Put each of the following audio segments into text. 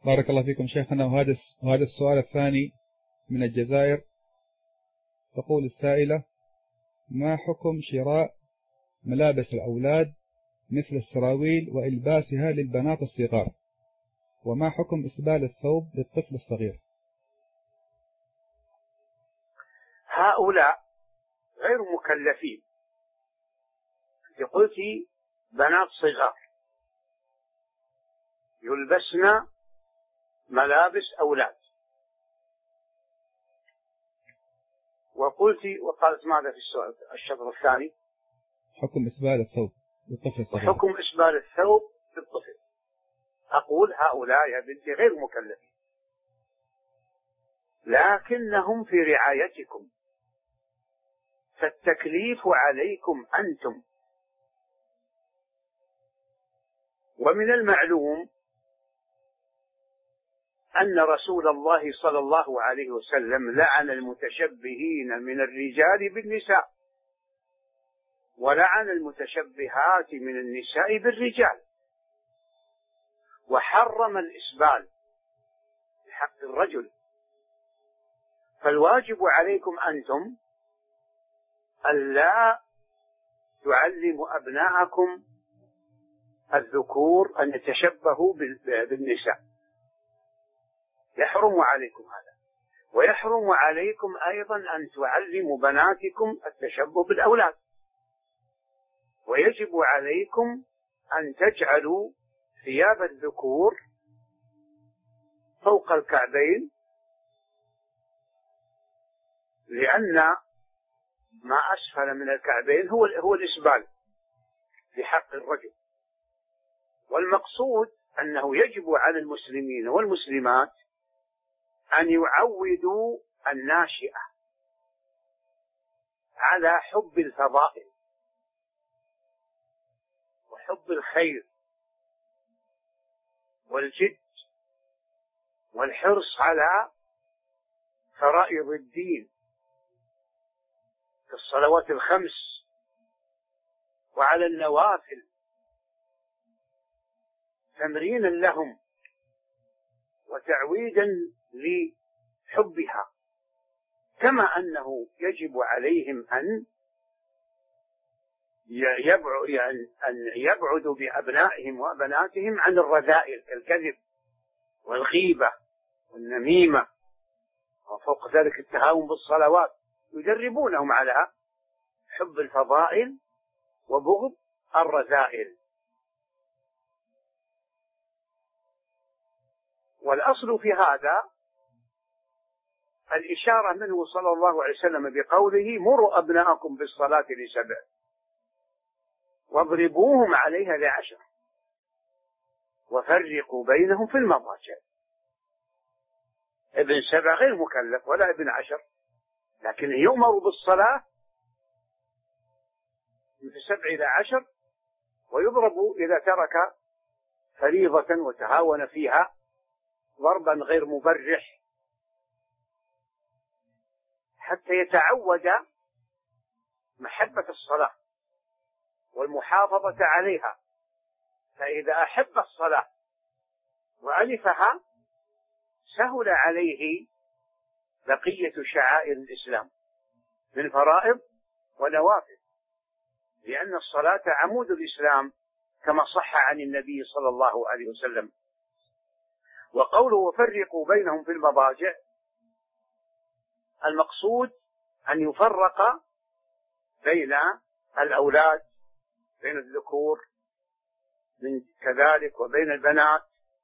بارك الله فيكم شيخنا. وهذا السؤال الثاني من الجزائر. تقول السائلة: ما حكم شراء ملابس الأولاد مثل السراويل وإلباسها للبنات الصغار؟ وما حكم إسبال الثوب للطفل الصغير؟ هؤلاء غير مكلفين. أنت قلت بنات صغار يلبسن ملابس أولاد، وقالت ماذا في السؤال الشطر الثاني؟ حكم إسبال الثوب للطفل الصغير. حكم إسبال الثوب للطفل. أقول هؤلاء يا بنتي غير مكلفين، لكنهم في رعايتكم، فالتكليف عليكم أنتم. ومن المعلوم أن رسول الله صلى الله عليه وسلم لعن المتشبهين من الرجال بالنساء، ولعن المتشبهات من النساء بالرجال، وحرم الإسبال بحق الرجل. فالواجب عليكم أنتم ألا تعلموا أبناءكم الذكور أن يتشبهوا بالنساء، يحرم عليكم هذا. ويحرم عليكم أيضا أن تعلموا بناتكم التشبه بالأولاد. ويجب عليكم أن تجعلوا ثياب الذكور فوق الكعبين، لأن ما أسفل من الكعبين هو الإسبال في حق الرجل. والمقصود أنه يجب على المسلمين والمسلمات أن يعودوا الناشئة على حب الفضائل وحب الخير والجد والحرص على فرائض الدين كالصلوات الخمس وعلى النوافل، تمرينا لهم وتعويدا لحبها، كما أنه يجب عليهم أن يبعدوا بأبنائهم وبناتهم عن الرذائل كالكذب والغيبة والنميمة، وفوق ذلك التهاون بالصلوات. يدربونهم على حب الفضائل وبغض الرذائل. والأصل في هذا الإشارة منه صلى الله عليه وسلم بقوله: مروا أبناءكم بالصلاة ل7 واضربوهم عليها ل10 وفرقوا بينهم في المضاجع. ابن 7 غير مكلف ولا ابن 10، لكن يؤمر بالصلاة من 7 إلى 10، ويضرب إذا ترك فريضة وتهاون فيها ضربا غير مبرح، حتى يتعود محبة الصلاة والمحافظة عليها. فإذا أحب الصلاة وألفها سهل عليه بقية شعائر الإسلام من فرائض ونوافل، لأن الصلاة عمود الإسلام كما صح عن النبي صلى الله عليه وسلم. وقوله وفرقوا بينهم في المضاجع، المقصود أن يفرق بين الأولاد، بين الذكور من كذلك وبين البنات،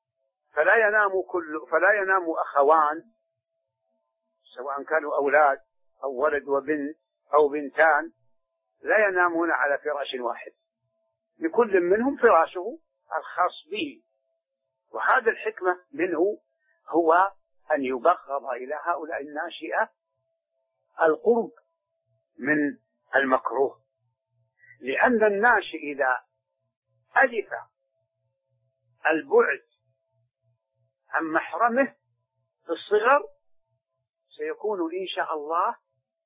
فلا ينام أخوان سواء كانوا أولاد أو ولد وبنت أو بنتان، لا ينامون على فراش واحد، لكل منهم فراشه الخاص به. وهذا الحكمة منه هو أن يبغض إلى هؤلاء الناشئة القرب من المكروه، لأن الناشئ إذا ألف البعد عن محرمه في الصغر سيكون إن شاء الله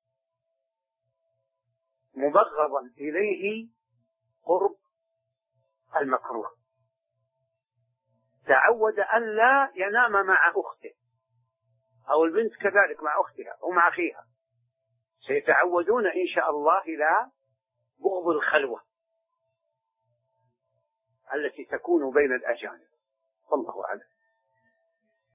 مبغضا إليه قرب المكروه. تعود أن لا ينام مع أخته، أو البنت كذلك مع أختها أو مع أخيها، سيتعودون إن شاء الله إلى بغض الخلوة التي تكون بين الأجانب. والله أعلم.